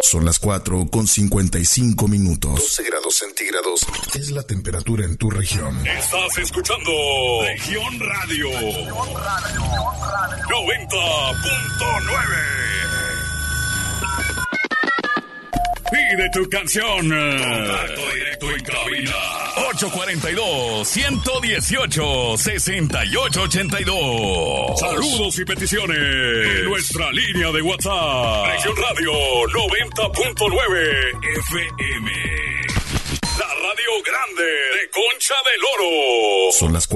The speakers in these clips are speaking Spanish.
Son las 4:55. 12 grados centígrados es la temperatura en tu región. Estás escuchando Región Radio 90.9. Pide tu canción. Contacto directo en cabina. 842-118-6882. Saludos y peticiones. En nuestra línea de WhatsApp. Región Radio 90.9 FM. La radio grande de Concha del Oro. Son las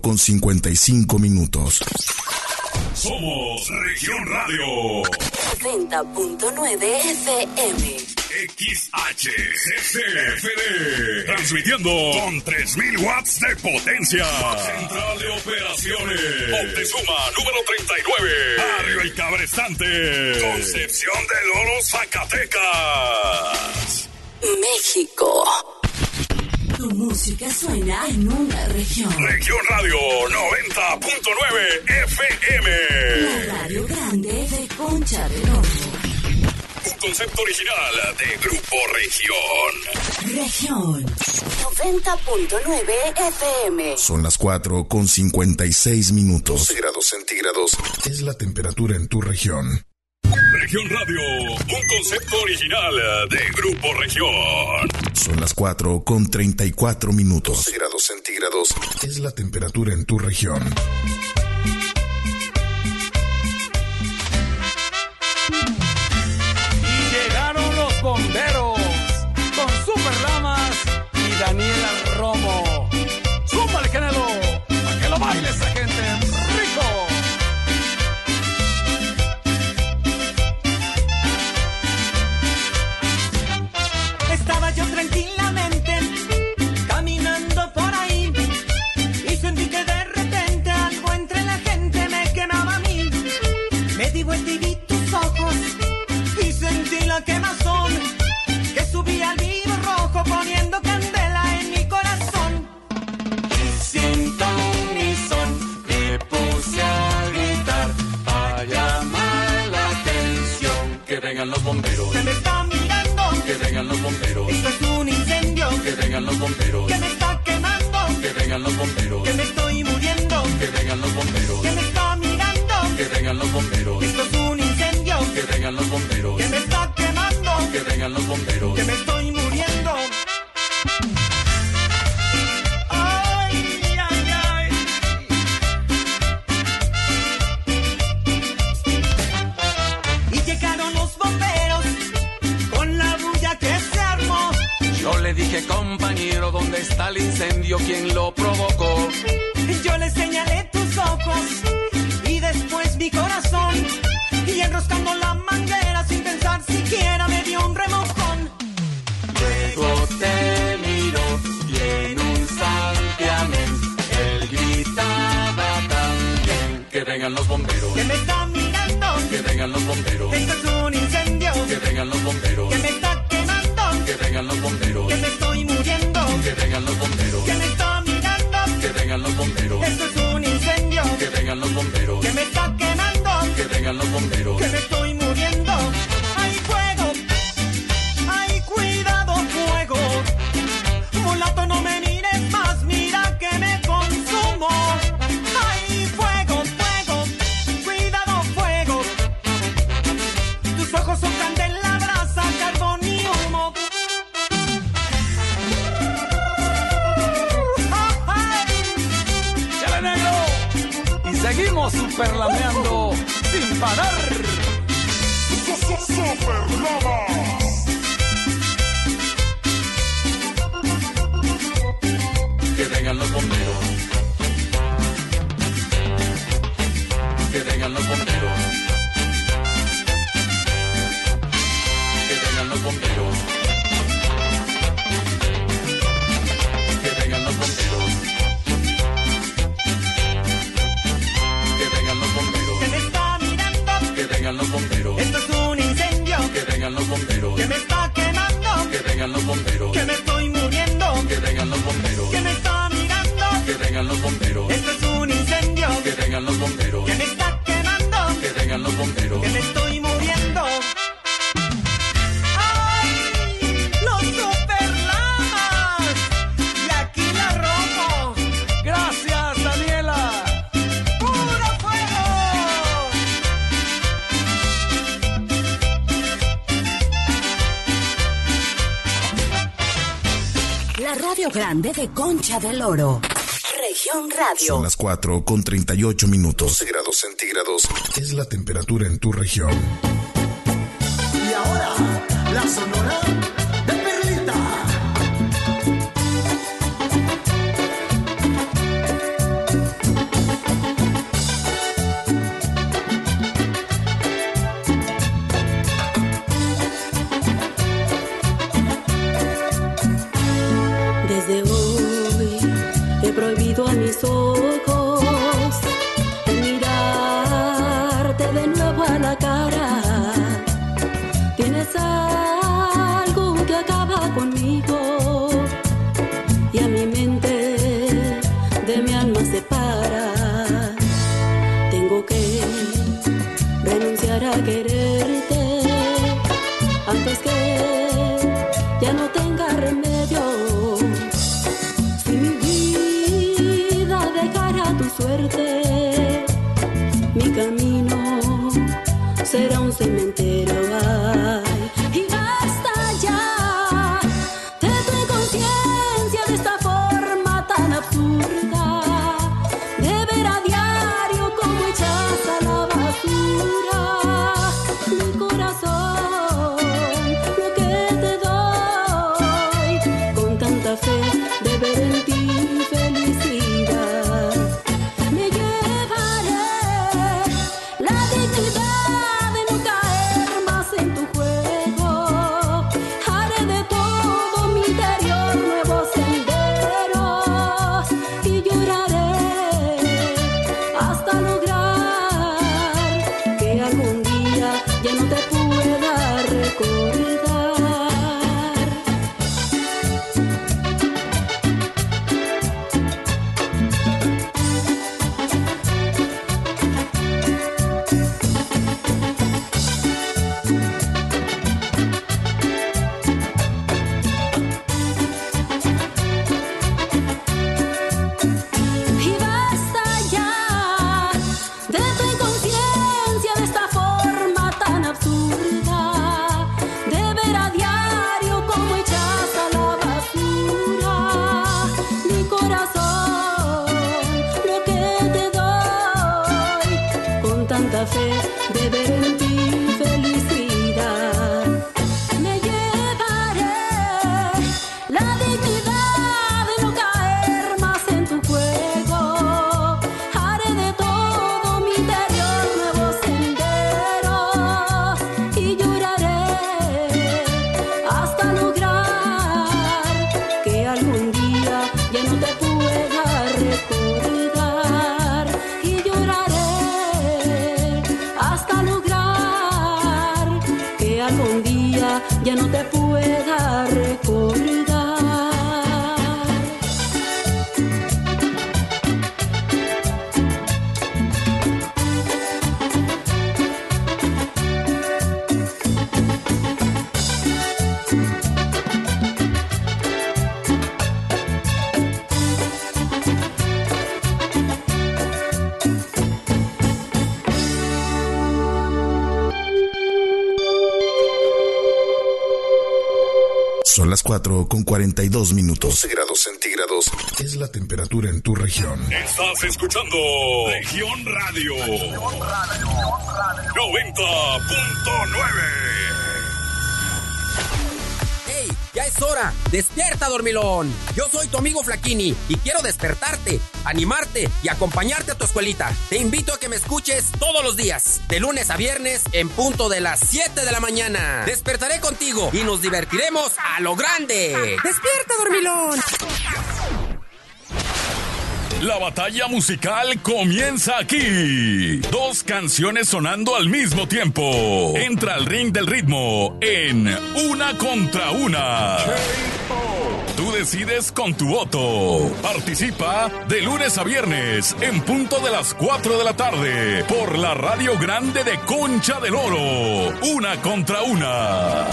4:55. Somos Región Radio 90.9 FM. XHCCFD, transmitiendo con 3,000 watts de potencia. Central de Operaciones Moctezuma, número 39, Barrio El Cabrestante, Concepción del Oro, Zacatecas, México. Tu música suena en una región. Región Radio 90.9 FM. La radio grande de Concha del Oro. Un concepto original de Grupo Región. Región 90.9 FM. Son las 4:56. 12 grados centígrados es la temperatura en tu región. Región Radio, un concepto original de Grupo Región. Son las 4:34. 12 grados centígrados es la temperatura en tu región. Bomberos con Super Lamas y Daniela Romo. ¡Súmale, Canelo! ¡A que lo baile esa gente! ¡Rico! Estaba yo tranquilamente caminando por ahí y sentí que de repente algo entre la gente me quemaba a mí. Me di vuelta y vi tus ojos y sentí la quemazón que subía al vivo rojo poniendo candela en mi corazón. Y sin ton ni son me puse a gritar para llamar la atención. Que vengan los bomberos. Se me está mirando. Que vengan los bomberos. Esto es un incendio. Que vengan los bomberos. Que me está quemando. Que vengan los bomberos. Que me estoy muriendo. Que vengan los bomberos. Que me está mirando. Que vengan los bomberos. Esto es un incendio. Que vengan los bomberos. Que me está quemando. Que vengan los bomberos. Que me estoy muriendo. Ay, ay, ay. Y llegaron los bomberos con la bulla que se armó. Yo le dije, compañero, ¿dónde está el incendio? ¿Quién lo provocó? Yo le señalé tus ojos y después mi corazón. Y enroscando la manguera sin pensar siquiera me dio un remojón. Luego te miró y en un santiamén él gritaba también. Que vengan los bomberos. Que me está mirando. Que vengan los bomberos. Esto es un incendio. Que vengan los bomberos. Que me está quemando. Que vengan los bomberos. Que me estoy muriendo. Que vengan los bomberos. Que me está mirando. Que vengan los bomberos. Esto es un incendio. Que vengan los bomberos. Que me está quemando. Que vengan los bomberos. Que me estoy muriendo. ¡Hay fuego! ¡Ay, cuidado, fuego! Mulato, no me mires más, mira que me consumo. ¡Ay, fuego, fuego! ¡Cuidado, fuego! Tus ojos son candela, brasa, carbón y humo. ¡Chale, negro! Y seguimos superlameando sin parar. Que vengan los bomberos. Que vengan los bomberos. Que vengan los bomberos. Que vengan los bomberos. Que vengan los bomberos. Que me está mirando. Que vengan los bomberos. Esto es un incendio. Que vengan los bomberos. Que me está quemando. Que vengan los bomberos. Que me estoy muriendo. Que vengan los bomberos. Que me está mirando. Que vengan los bomberos. Esto es un incendio. Que vengan los bomberos. Que me está quemando. Que vengan los bomberos. Que me estoy muriendo. Radio Grande de Concha del Oro. Región Radio. Son las 4:38. 12 grados centígrados. Es la temperatura en tu región. Y ahora, la Sonora de Perlita. Desde hoy he prohibido a mis ojos el mirarte de nuevo a la cara. Tienes algo que acaba conmigo y a mi mente de mi alma separa. Tengo que renunciar a quererte antes que ya no tenga remedio. Si mi vida dejara tu suerte, mi camino será un cementerio. Ay, y basta ya de tu inconsciencia, de esta forma tan absurda, de ver a diario como echas a la basura mi corazón, lo que te doy, con tanta fe de ver en ti felicidad. Me llevaré la dignidad de no caer más en tu juego. Haré de todo mi interior nuevos senderos y lloraré hasta lograr que algún día ya no te pueda recordar. Y basta ya de tu inconsciencia, de esta forma tan absurda, de ver a diario como echas a la basura mi corazón, lo que te doy, con tanta fe de ver en ti felicidad. Me llevaré la dignidad de no caer más en tu juego. Haré de todo mi interior nuevos senderos y lloraré hasta lograr que algún día ya no te pueda recordar. Y lloraré hasta lograr que algún día ya no te pueda recordar. Son las 4:42. 12 grados centígrados. Es la temperatura en tu región. Estás escuchando Región Radio 90.9. ¡Hey! ¡Ya es hora! ¡Despierta, dormilón! Yo soy tu amigo Flaquini y quiero despertarte, animarte y acompañarte a tu escuelita. Te invito a que me escuches todos los días, de lunes a viernes, en punto de las 7 de la mañana. Despertaré contigo y nos divertiremos a lo grande. ¡Despierta, dormilón! La batalla musical comienza aquí. Dos canciones sonando al mismo tiempo. Entra al ring del ritmo en Una contra Una. Tú decides con tu voto. Participa de lunes a viernes en punto de las 4 de la tarde por la Radio Grande de Concha del Oro. Una contra Una.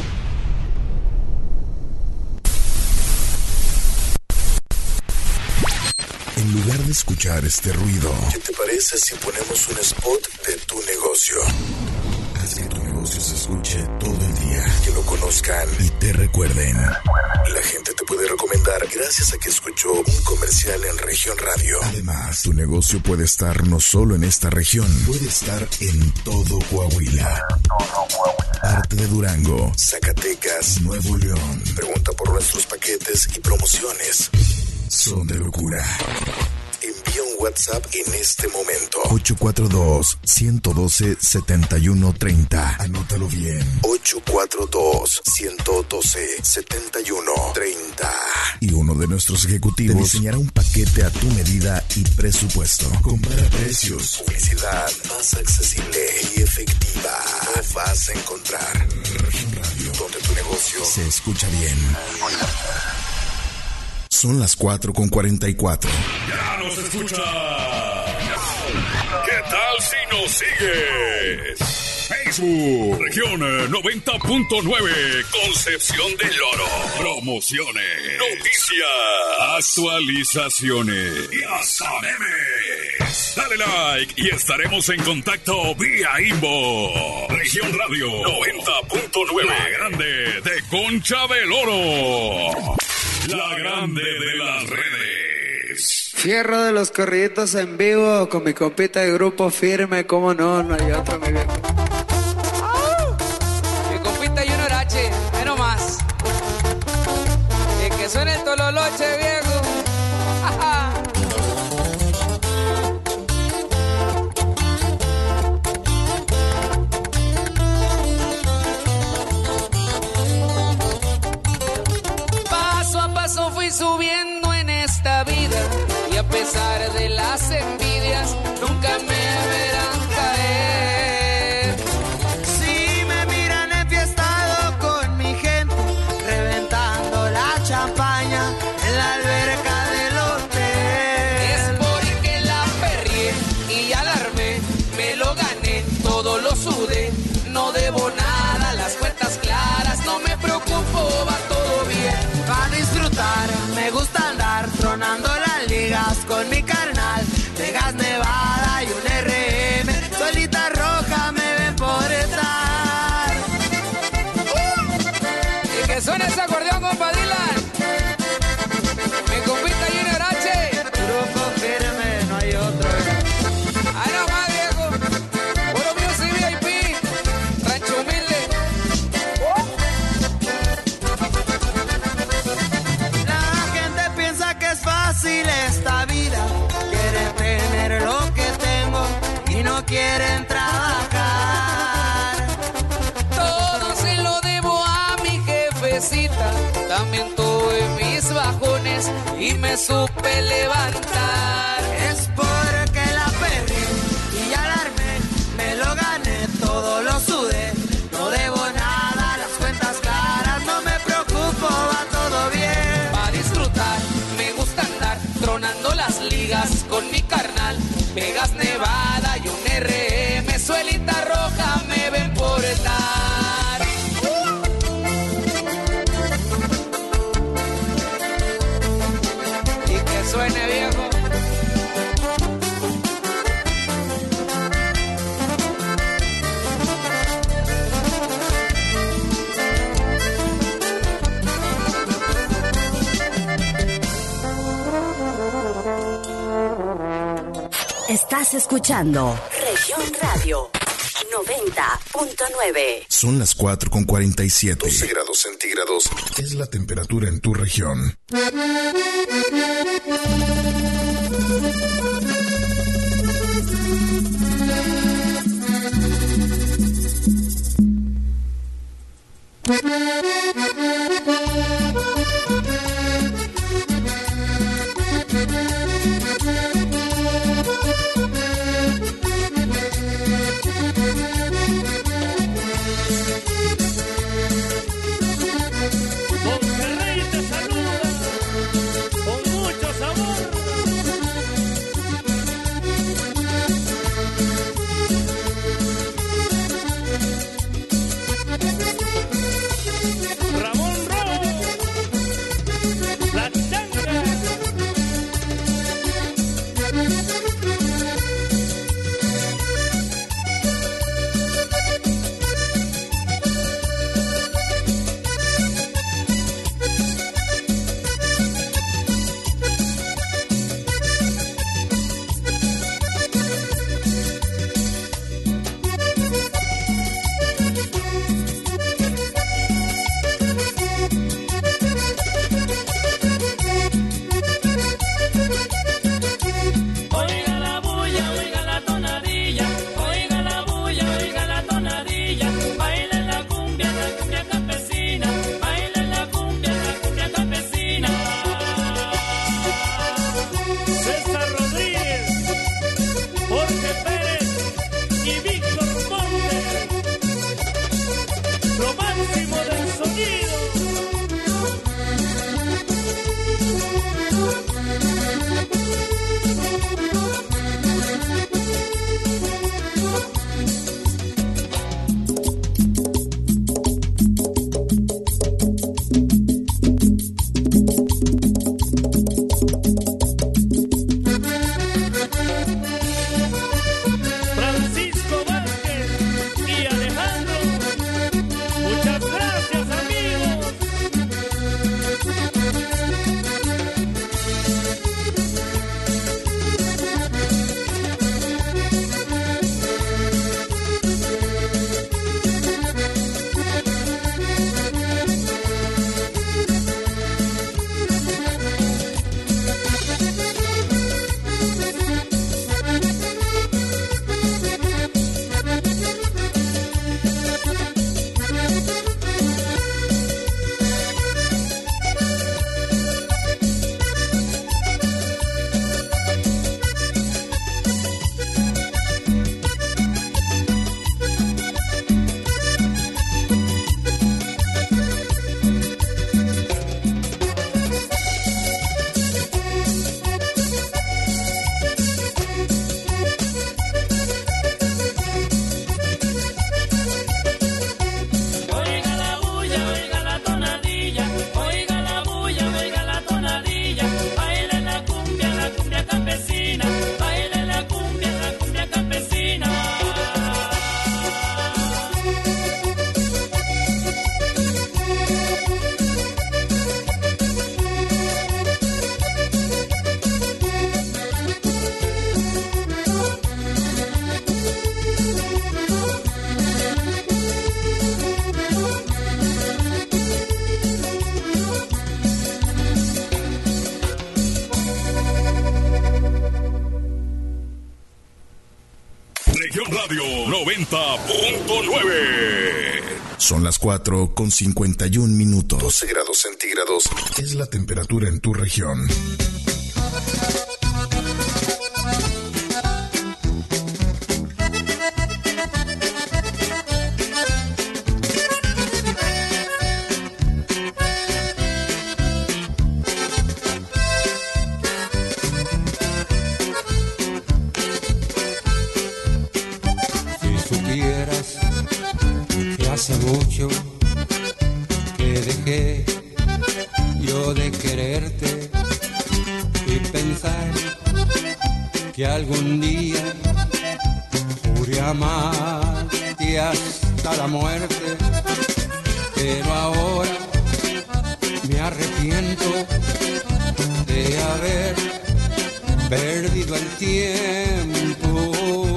En lugar de escuchar este ruido, ¿Qué te parece si ponemos un spot de tu negocio? haz que tu negocio se escuche todo el día. familia, que lo conozcan y te recuerden. La gente te puede recomendar gracias a que escuchó un comercial en Región Radio. Además, tu negocio puede estar no solo en esta región, puede estar en todo Coahuila. Parte de Durango, Zacatecas, Nuevo León. Pregunta por nuestros paquetes y promociones. Son de locura. Envía un WhatsApp en este momento. 842-112-7130. Anótalo bien. 842-112-7130. Y uno de nuestros ejecutivos te diseñará un paquete a tu medida y presupuesto. Compara precios. Publicidad más accesible y efectiva. No vas a encontrar. Región Radio, donde tu negocio se escucha bien. Son las 4:44. ¡Ya nos escucha! ¿Qué tal si nos sigues? Facebook, región 90.9, Concepción del Oro. Promociones, noticias, actualizaciones y hasta memes. Dale like y estaremos en contacto vía inbox. Región Radio 90.9, la grande de Concha del Oro. La grande de las redes. Fierro de los corriditos en vivo con mi compita de Grupo Firme, cómo no, no hay otro, mi viejo. Mi compita Junior H, menos más. Y que suene el tololoche, viejo. Paso a paso fui subiendo en esta vida y a pesar de las envidias nunca me verán caer. Si me miran enfiestado con mi gente, reventando la champaña en la alberca del hotel. Es porque la perrié y ya la armé, me lo gané, todo lo sudé, no debo nada, las cuentas claras, no me preocupo, va todo bien. Para disfrutar, me gusta andar tronando las ligas con mi carnal. Vegas, Nevada y un RM, solita roja me ven por estar. Y que suene ese acordeón, compa Dylan. Mi compita Junior H. Grupo Firme, no hay otro. Ahí nomás, viejo. Puro Music VIP. Rancho Humilde. La gente piensa que es fácil esta vida. Quieren tener lo que tengo y no quieren trabajar. Todo se lo debo a mi jefecita. También tuve mis bajones y me supe levantar. Es porque la perdí y ya la armé, me lo gané, todo lo sudé, no debo nada, las cuentas claras, no me preocupo, va todo bien. Para disfrutar, me gusta andar tronando las ligas con mi carnal. Vegas, Nevada y un RM, suelita roja me ven por estar. Y que suene, viejo. Estás escuchando Región Radio 90.9. Son las 4:47. 12 grados centígrados. Es la temperatura en tu región. Monterrey te saluda con mucho sabor. Ramón Región Radio 90.9. Son las 4:51. 12 grados centígrados. Es la temperatura en tu región. Hace mucho que dejé yo de quererte y pensar que algún día juré amarte hasta la muerte, pero ahora me arrepiento de haber perdido el tiempo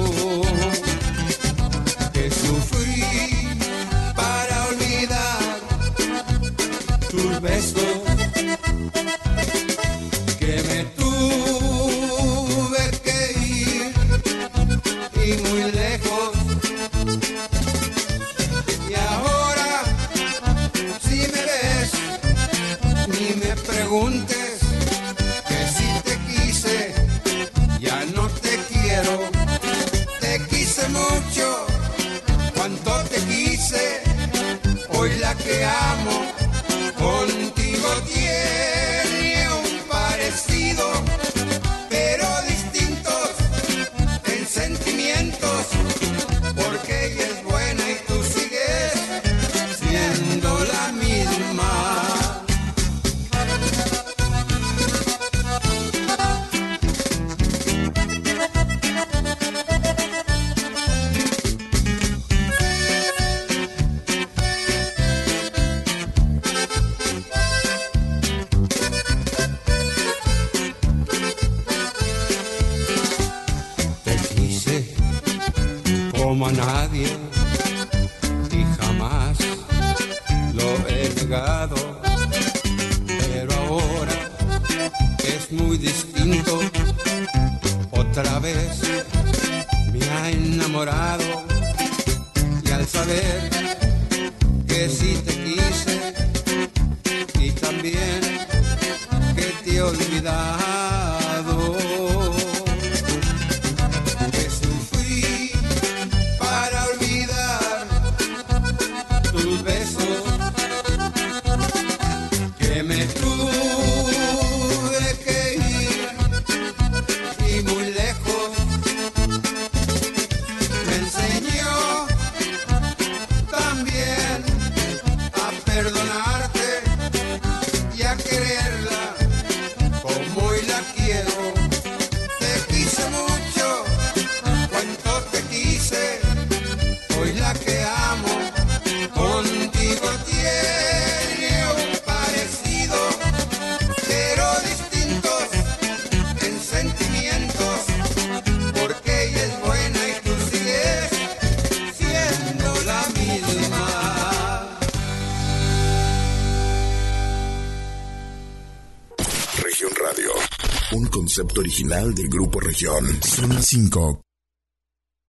que sufrí para olvidar tus besos, que me tuve que ir y muy lejos, y ahora si me ves ni me preguntes que si te quise, ya no te quiero, te quise mucho, cuánto te quise. Hoy la que amo contigo tiene un parecido, pero distintos en sentimientos, porque ella es buena y tú sigues siendo la misma. Como a nadie y jamás lo he negado, pero ahora es muy distinto, otra vez me ha enamorado, y al saber que sí te quise y también que te he olvidado, que sufrí para olvidar tus besos, que me tuve que ir y muy lejos, me enseñó también a perdonarte y a quererla como hoy la quiero. Te quise mucho, cuánto te quise. Hoy la que amo contigo tiene un parecido, pero distintos en sentimientos, porque ella es buena y tú sigues siendo la misma. Región Radio, un concepto original del Grupo Región. Son las 5